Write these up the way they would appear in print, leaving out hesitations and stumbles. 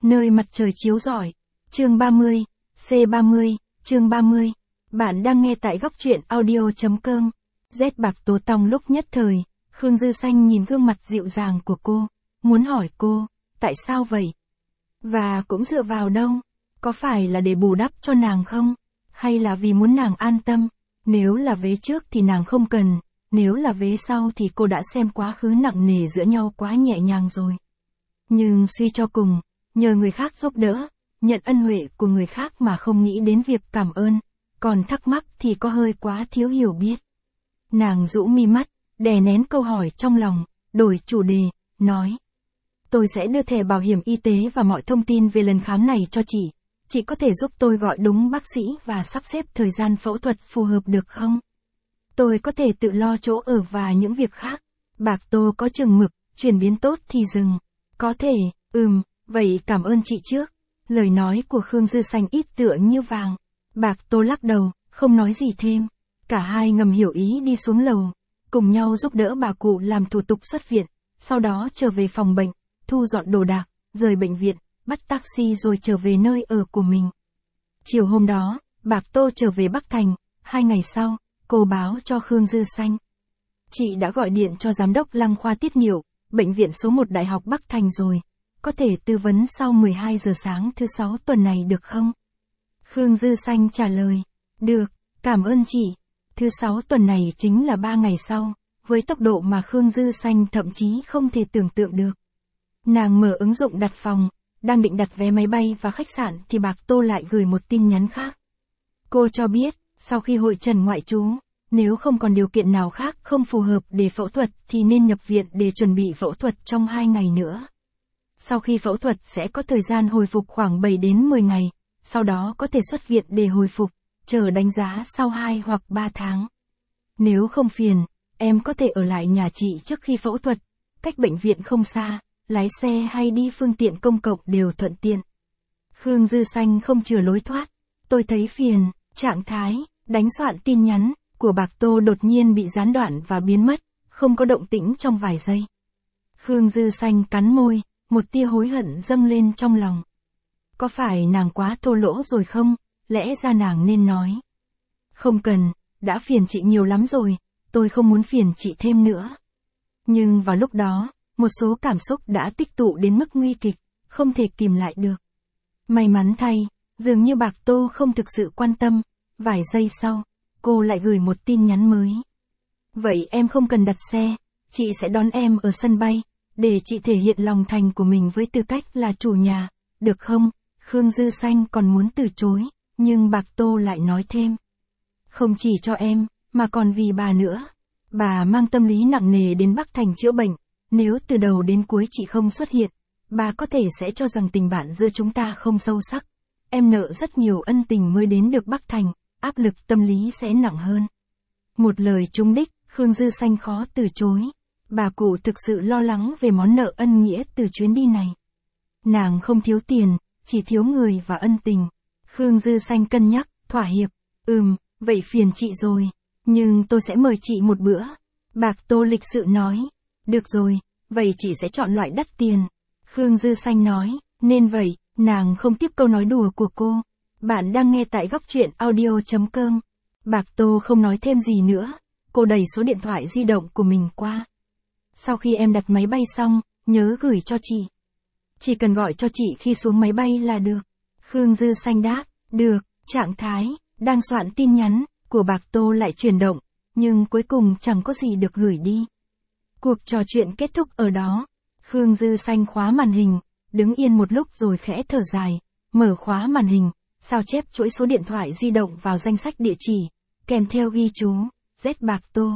Nơi mặt trời chiếu rọi. Chương 30, C30, chương 30. Bạn đang nghe tại góc truyện audio.com. Rét bạc tố tòng lúc nhất thời, Khương Dư Xanh nhìn gương mặt dịu dàng của cô, muốn hỏi cô, tại sao vậy? Và cũng dựa vào đâu? Có phải là để bù đắp cho nàng không? Hay là vì muốn nàng an tâm? Nếu là vế trước thì nàng không cần, nếu là vế sau thì cô đã xem quá khứ nặng nề giữa nhau quá nhẹ nhàng rồi. Nhưng suy cho cùng, nhờ người khác giúp đỡ, nhận ân huệ của người khác mà không nghĩ đến việc cảm ơn, còn thắc mắc thì có hơi quá thiếu hiểu biết. Nàng rũ mi mắt, đè nén câu hỏi trong lòng, đổi chủ đề, nói. Tôi sẽ đưa thẻ bảo hiểm y tế và mọi thông tin về lần khám này cho chị. Chị có thể giúp tôi gọi đúng bác sĩ và sắp xếp thời gian phẫu thuật phù hợp được không? Tôi có thể tự lo chỗ ở và những việc khác. Bạc Tô có chừng mực, chuyển biến tốt thì dừng. Có thể, vậy cảm ơn chị trước. Lời nói của Khương Dư Xanh ít tựa như vàng. Bạc Tô lắc đầu, không nói gì thêm. Cả hai ngầm hiểu ý đi xuống lầu, cùng nhau giúp đỡ bà cụ làm thủ tục xuất viện, sau đó trở về phòng bệnh, thu dọn đồ đạc, rời bệnh viện, bắt taxi rồi trở về nơi ở của mình. Chiều hôm đó, Bạc Tô trở về Bắc Thành, 2 ngày sau, cô báo cho Khương Dư Xanh. Chị đã gọi điện cho giám đốc Lăng khoa tiết niệu, bệnh viện số 1 Đại học Bắc Thành rồi. Có thể tư vấn sau 12 giờ sáng thứ 6 tuần này được không? Khương Dư Xanh trả lời. Được, cảm ơn chị. Thứ 6 tuần này chính là 3 ngày sau, với tốc độ mà Khương Dư Xanh thậm chí không thể tưởng tượng được. Nàng mở ứng dụng đặt phòng, đang định đặt vé máy bay và khách sạn thì Bạc Tô lại gửi một tin nhắn khác. Cô cho biết, sau khi hội trần ngoại trú, nếu không còn điều kiện nào khác không phù hợp để phẫu thuật thì nên nhập viện để chuẩn bị phẫu thuật trong 2 ngày nữa. Sau khi phẫu thuật sẽ có thời gian hồi phục khoảng 7 đến 10 ngày, sau đó có thể xuất viện để hồi phục, chờ đánh giá sau 2 hoặc 3 tháng. Nếu không phiền, em có thể ở lại nhà chị trước khi phẫu thuật, cách bệnh viện không xa, lái xe hay đi phương tiện công cộng đều thuận tiện. Khương Dư Xanh không chừa lối thoát, tôi thấy phiền, trạng thái, đánh soạn tin nhắn của Bạc Tô đột nhiên bị gián đoạn và biến mất, không có động tĩnh trong vài giây. Khương Dư Xanh cắn môi, một tia hối hận dâng lên trong lòng. Có phải nàng quá thô lỗ rồi không? Lẽ ra nàng nên nói. Không cần, đã phiền chị nhiều lắm rồi, tôi không muốn phiền chị thêm nữa. Nhưng vào lúc đó, một số cảm xúc đã tích tụ đến mức nguy kịch, không thể kìm lại được. May mắn thay, dường như Bạc Tô không thực sự quan tâm, vài giây sau, cô lại gửi một tin nhắn mới. Vậy em không cần đặt xe, chị sẽ đón em ở sân bay, để chị thể hiện lòng thành của mình với tư cách là chủ nhà, được không? Khương Dư Xanh còn muốn từ chối, nhưng Bạc Tô lại nói thêm. Không chỉ cho em, mà còn vì bà nữa. Bà mang tâm lý nặng nề đến Bắc Thành chữa bệnh, nếu từ đầu đến cuối chị không xuất hiện, bà có thể sẽ cho rằng tình bạn giữa chúng ta không sâu sắc. Em nợ rất nhiều ân tình mới đến được Bắc Thành, áp lực tâm lý sẽ nặng hơn. Một lời trúng đích, Khương Dư Xanh khó từ chối. Bà cụ thực sự lo lắng về món nợ ân nghĩa từ chuyến đi này. Nàng không thiếu tiền, chỉ thiếu người và ân tình. Khương Dư Xanh cân nhắc, thỏa hiệp. Vậy phiền chị rồi. Nhưng tôi sẽ mời chị một bữa. Bạc Tô lịch sự nói. Được rồi, vậy chị sẽ chọn loại đắt tiền. Khương Dư Xanh nói, nên vậy, nàng không tiếp câu nói đùa của cô. Bạn đang nghe tại góc truyện audio.com. Bạc Tô không nói thêm gì nữa. Cô đẩy số điện thoại di động của mình qua. Sau khi em đặt máy bay xong, nhớ gửi cho chị. Chỉ cần gọi cho chị khi xuống máy bay là được. Khương Dư Xanh đáp, được, trạng thái, đang soạn tin nhắn, của Bạc Tô lại chuyển động, nhưng cuối cùng chẳng có gì được gửi đi. Cuộc trò chuyện kết thúc ở đó. Khương Dư Xanh khóa màn hình, đứng yên một lúc rồi khẽ thở dài, mở khóa màn hình, sao chép chuỗi số điện thoại di động vào danh sách địa chỉ, kèm theo ghi chú, Z Bạc Tô.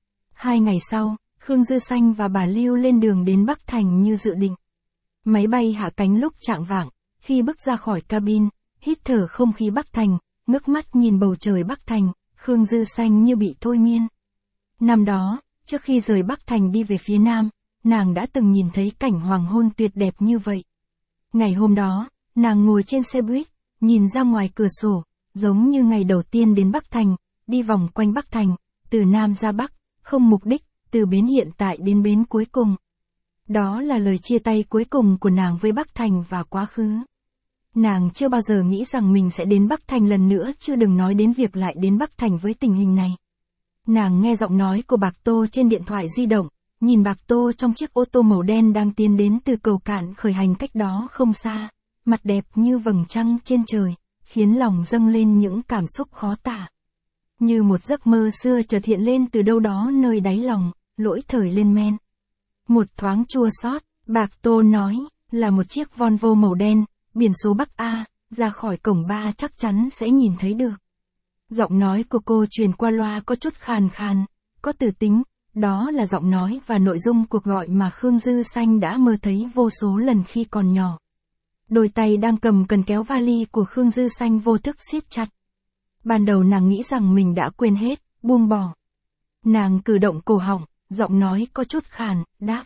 2 ngày sau, Khương Dư Xanh và bà Lưu lên đường đến Bắc Thành như dự định. Máy bay hạ cánh lúc chạng vạng, khi bước ra khỏi cabin, hít thở không khí Bắc Thành, ngước mắt nhìn bầu trời Bắc Thành, Khương Dư Xanh như bị thôi miên. Năm đó, trước khi rời Bắc Thành đi về phía Nam, nàng đã từng nhìn thấy cảnh hoàng hôn tuyệt đẹp như vậy. Ngày hôm đó, nàng ngồi trên xe buýt, nhìn ra ngoài cửa sổ, giống như ngày đầu tiên đến Bắc Thành, đi vòng quanh Bắc Thành, từ Nam ra Bắc, không mục đích, từ bến hiện tại đến bến cuối cùng. Đó là lời chia tay cuối cùng của nàng với Bắc Thành và quá khứ. Nàng chưa bao giờ nghĩ rằng mình sẽ đến Bắc Thành lần nữa, chứ đừng nói đến việc lại đến Bắc Thành với tình hình này. Nàng nghe giọng nói của Bạc Tô trên điện thoại di động, nhìn Bạc Tô trong chiếc ô tô màu đen đang tiến đến từ cầu cạn khởi hành cách đó không xa, mặt đẹp như vầng trăng trên trời, khiến lòng dâng lên những cảm xúc khó tả. Như một giấc mơ xưa chợt hiện lên từ đâu đó nơi đáy lòng, lỗi thời lên men. Một thoáng chua xót, Bạc Tô nói, là một chiếc Volvo màu đen, biển số Bắc A, ra khỏi cổng 3 chắc chắn sẽ nhìn thấy được. Giọng nói của cô truyền qua loa có chút khàn khàn, có từ tính, đó là giọng nói và nội dung cuộc gọi mà Khương Dư Xanh đã mơ thấy vô số lần khi còn nhỏ. Đôi tay đang cầm cần kéo vali của Khương Dư Xanh vô thức siết chặt. Ban đầu nàng nghĩ rằng mình đã quên hết, buông bỏ. Nàng cử động cổ họng, giọng nói có chút khàn, đáp.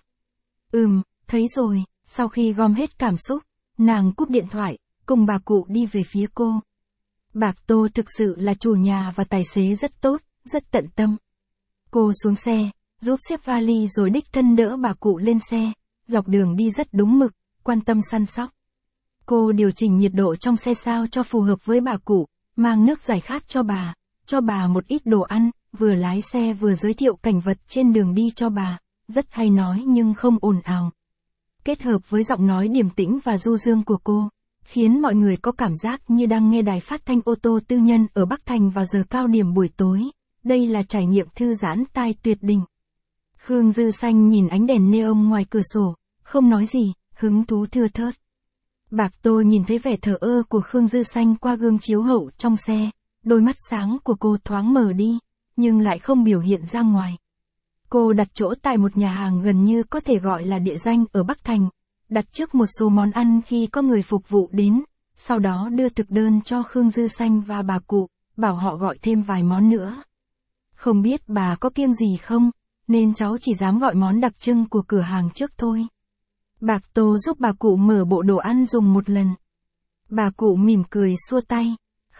Thấy rồi. Sau khi gom hết cảm xúc, nàng cúp điện thoại, cùng bà cụ đi về phía cô. Bạc Tô thực sự là chủ nhà và tài xế rất tốt, rất tận tâm. Cô xuống xe, giúp xếp vali rồi đích thân đỡ bà cụ lên xe, dọc đường đi rất đúng mực, quan tâm săn sóc. Cô điều chỉnh nhiệt độ trong xe sao cho phù hợp với bà cụ, mang nước giải khát cho bà một ít đồ ăn, vừa lái xe vừa giới thiệu cảnh vật trên đường đi cho bà, rất hay nói nhưng không ồn ào. Kết hợp với giọng nói điềm tĩnh và du dương của cô, khiến mọi người có cảm giác như đang nghe đài phát thanh ô tô tư nhân ở Bắc Thành vào giờ cao điểm buổi tối. Đây là trải nghiệm thư giãn tai tuyệt đỉnh. Khương Dư Xanh nhìn ánh đèn neon ngoài cửa sổ, không nói gì, hứng thú thưa thớt. Bạc Tô nhìn thấy vẻ thờ ơ của Khương Dư Xanh qua gương chiếu hậu trong xe, đôi mắt sáng của cô thoáng mờ đi, nhưng lại không biểu hiện ra ngoài. Cô đặt chỗ tại một nhà hàng gần như có thể gọi là địa danh ở Bắc Thành, đặt trước một số món ăn khi có người phục vụ đến, sau đó đưa thực đơn cho Khương Dư Xanh và bà cụ, bảo họ gọi thêm vài món nữa. Không biết bà có kiêng gì không, nên cháu chỉ dám gọi món đặc trưng của cửa hàng trước thôi. Bạc Tô giúp bà cụ mở bộ đồ ăn dùng một lần. Bà cụ mỉm cười xua tay.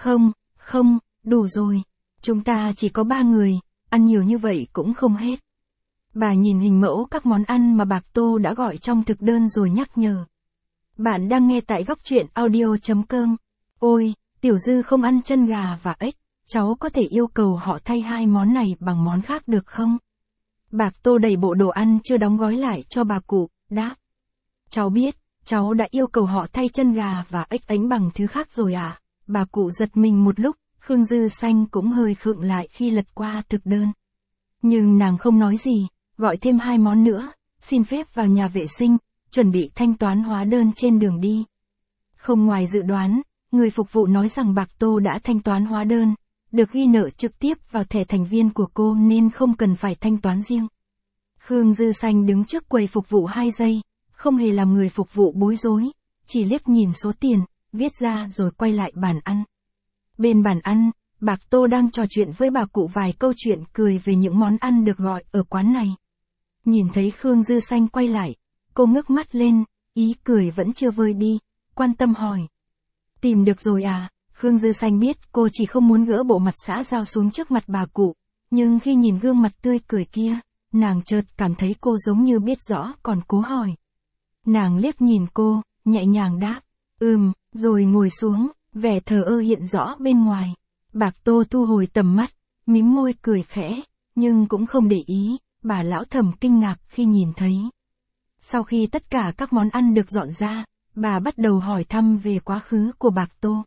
Không, đủ rồi. Chúng ta chỉ có 3 người, ăn nhiều như vậy cũng không hết. Bà nhìn hình mẫu các món ăn mà Bạc Tô đã gọi trong thực đơn rồi nhắc nhở. Bạn đang nghe tại góc truyện audio.com. Ôi, Tiểu Dư không ăn chân gà và ếch, cháu có thể yêu cầu họ thay 2 món này bằng món khác được không? Bạc Tô đẩy bộ đồ ăn chưa đóng gói lại cho bà cụ, đáp. Cháu biết, cháu đã yêu cầu họ thay chân gà và ếch ánh bằng thứ khác rồi à? Bà cụ giật mình một lúc, Khương Dư Xanh cũng hơi khựng lại khi lật qua thực đơn. Nhưng nàng không nói gì, gọi thêm 2 món nữa, xin phép vào nhà vệ sinh, chuẩn bị thanh toán hóa đơn trên đường đi. Không ngoài dự đoán, người phục vụ nói rằng Bạc Tô đã thanh toán hóa đơn, được ghi nợ trực tiếp vào thẻ thành viên của cô nên không cần phải thanh toán riêng. Khương Dư Xanh đứng trước quầy phục vụ 2 giây, không hề làm người phục vụ bối rối, chỉ liếc nhìn số tiền, viết ra rồi quay lại bàn ăn. Bên bàn ăn, Bạc Tô đang trò chuyện với bà cụ vài câu chuyện cười về những món ăn được gọi ở quán này. Nhìn thấy Khương Dư Xanh quay lại, cô ngước mắt lên, ý cười vẫn chưa vơi đi, quan tâm hỏi. Tìm được rồi à? Khương Dư Xanh biết cô chỉ không muốn gỡ bộ mặt xã giao xuống trước mặt bà cụ, nhưng khi nhìn gương mặt tươi cười kia, nàng chợt cảm thấy cô giống như biết rõ còn cố hỏi. Nàng liếc nhìn cô, nhẹ nhàng đáp, rồi ngồi xuống, vẻ thờ ơ hiện rõ bên ngoài. Bạc Tô thu hồi tầm mắt, mím môi cười khẽ, nhưng cũng không để ý, bà lão thầm kinh ngạc khi nhìn thấy. Sau khi tất cả các món ăn được dọn ra, bà bắt đầu hỏi thăm về quá khứ của Bạc Tô.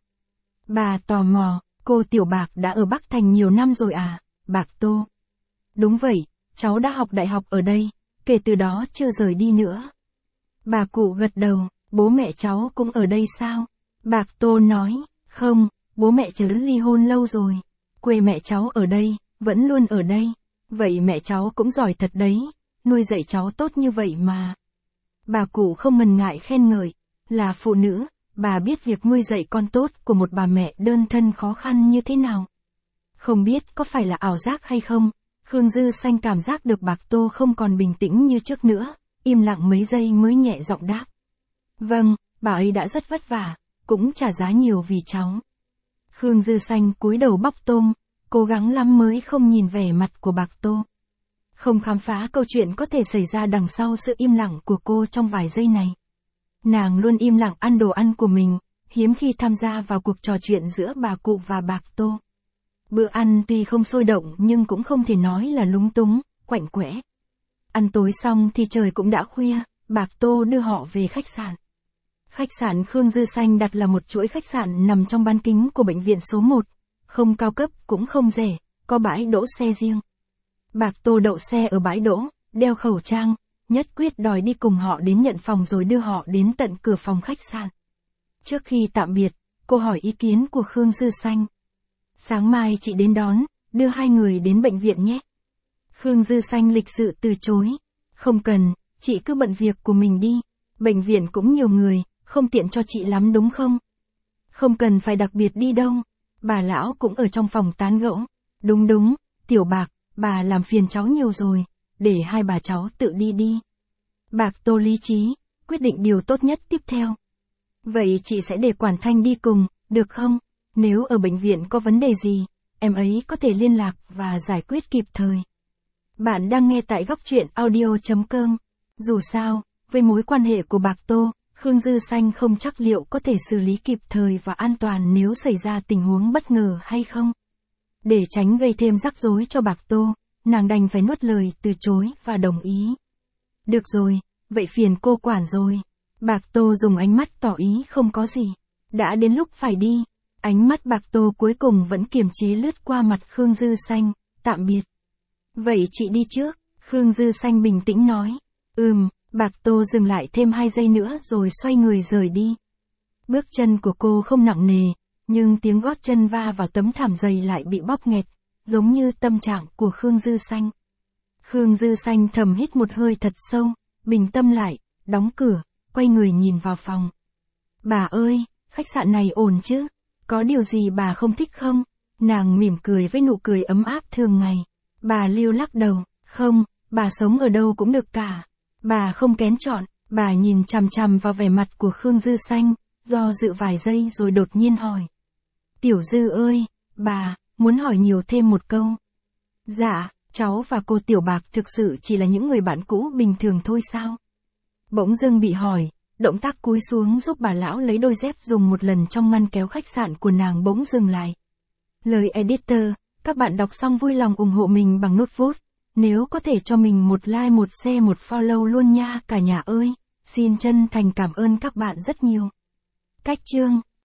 Bà tò mò, cô Tiểu Bạc đã ở Bắc Thành nhiều năm rồi à? Bạc Tô. Đúng vậy, cháu đã học đại học ở đây, kể từ đó chưa rời đi nữa. Bà cụ gật đầu, bố mẹ cháu cũng ở đây sao? Bạc Tô nói, không, bố mẹ cháu ly hôn lâu rồi. Quê mẹ cháu ở đây, vẫn luôn ở đây. Vậy mẹ cháu cũng giỏi thật đấy, nuôi dạy cháu tốt như vậy mà. Bà cụ không ngần ngại khen ngợi, là phụ nữ, bà biết việc nuôi dạy con tốt của một bà mẹ đơn thân khó khăn như thế nào. Không biết có phải là ảo giác hay không, Khương Dư Xanh cảm giác được Bạc Tô không còn bình tĩnh như trước nữa, im lặng mấy giây mới nhẹ giọng đáp. Vâng, bà ấy đã rất vất vả, cũng trả giá nhiều vì cháu. Khương Dư Xanh cúi đầu bóc tôm, cố gắng lắm mới không nhìn vẻ mặt của Bạc Tô. không khám phá câu chuyện có thể xảy ra đằng sau sự im lặng của cô trong vài giây này. Nàng luôn im lặng ăn đồ ăn của mình, hiếm khi tham gia vào cuộc trò chuyện giữa bà cụ và Bạc Tô. Bữa ăn tuy không sôi động nhưng cũng không thể nói là lúng túng, quạnh quẽ. Ăn tối xong thì trời cũng đã khuya, Bạc Tô đưa họ về khách sạn. Khách sạn Khương Dư Xanh đặt là một chuỗi khách sạn nằm trong bán kính của bệnh viện số 1, không cao cấp cũng không rẻ, có bãi đỗ xe riêng. Bạc Tô đậu xe ở bãi đỗ, đeo khẩu trang, nhất quyết đòi đi cùng họ đến nhận phòng rồi đưa họ đến tận cửa phòng khách sạn. Trước khi tạm biệt, cô hỏi ý kiến của Khương Dư Xanh. Sáng mai chị đến đón, đưa hai người đến bệnh viện nhé. Khương Dư Xanh lịch sự từ chối. Không cần, chị cứ bận việc của mình đi. Bệnh viện cũng nhiều người, không tiện cho chị lắm đúng không? Không cần phải đặc biệt đi đâu. Bà lão cũng ở trong phòng tán gẫu. Đúng, Tiểu Bạc, bà làm phiền cháu nhiều rồi, để hai bà cháu tự đi đi. Bạc Tô lý trí, quyết định điều tốt nhất tiếp theo. Vậy chị sẽ để Quản Thanh đi cùng, được không? Nếu ở bệnh viện có vấn đề gì, em ấy có thể liên lạc và giải quyết kịp thời. Bạn đang nghe tại góc truyện audio.com. Dù sao, với mối quan hệ của Bạc Tô, Khương Dư Xanh không chắc liệu có thể xử lý kịp thời và an toàn nếu xảy ra tình huống bất ngờ hay không. Để tránh gây thêm rắc rối cho Bạc Tô, nàng đành phải nuốt lời từ chối và đồng ý. Được rồi, vậy phiền cô quản rồi. Bạc Tô dùng ánh mắt tỏ ý không có gì. Đã đến lúc phải đi. Ánh mắt Bạc Tô cuối cùng vẫn kiềm chế lướt qua mặt Khương Dư Xanh, tạm biệt. Vậy chị đi trước, Khương Dư Xanh bình tĩnh nói. Bạc Tô dừng lại thêm 2 giây nữa rồi xoay người rời đi. Bước chân của cô không nặng nề, nhưng tiếng gót chân va vào tấm thảm dày lại bị bóp nghẹt, giống như tâm trạng của Khương Dư Xanh. Khương Dư Xanh thầm hít một hơi thật sâu, bình tâm lại, đóng cửa, quay người nhìn vào phòng. Bà ơi, khách sạn này ổn chứ? Có điều gì bà không thích không? Nàng mỉm cười với nụ cười ấm áp thường ngày. Bà Lưu lắc đầu, không, bà sống ở đâu cũng được cả. Bà không kén chọn, bà nhìn chằm chằm vào vẻ mặt của Khương Dư Xanh, do dự vài giây rồi đột nhiên hỏi. Tiểu Dư ơi, bà, muốn hỏi nhiều thêm một câu. Dạ, cháu và cô Tiểu Bạc thực sự chỉ là những người bạn cũ bình thường thôi sao? Bỗng dưng bị hỏi, động tác cúi xuống giúp bà lão lấy đôi dép dùng một lần trong ngăn kéo khách sạn của nàng bỗng dừng lại. Lời editor, các bạn đọc xong vui lòng ủng hộ mình bằng nút vote. Nếu có thể cho mình một like, một share, một follow luôn nha cả nhà ơi. Xin chân thành cảm ơn các bạn rất nhiều. Cách chương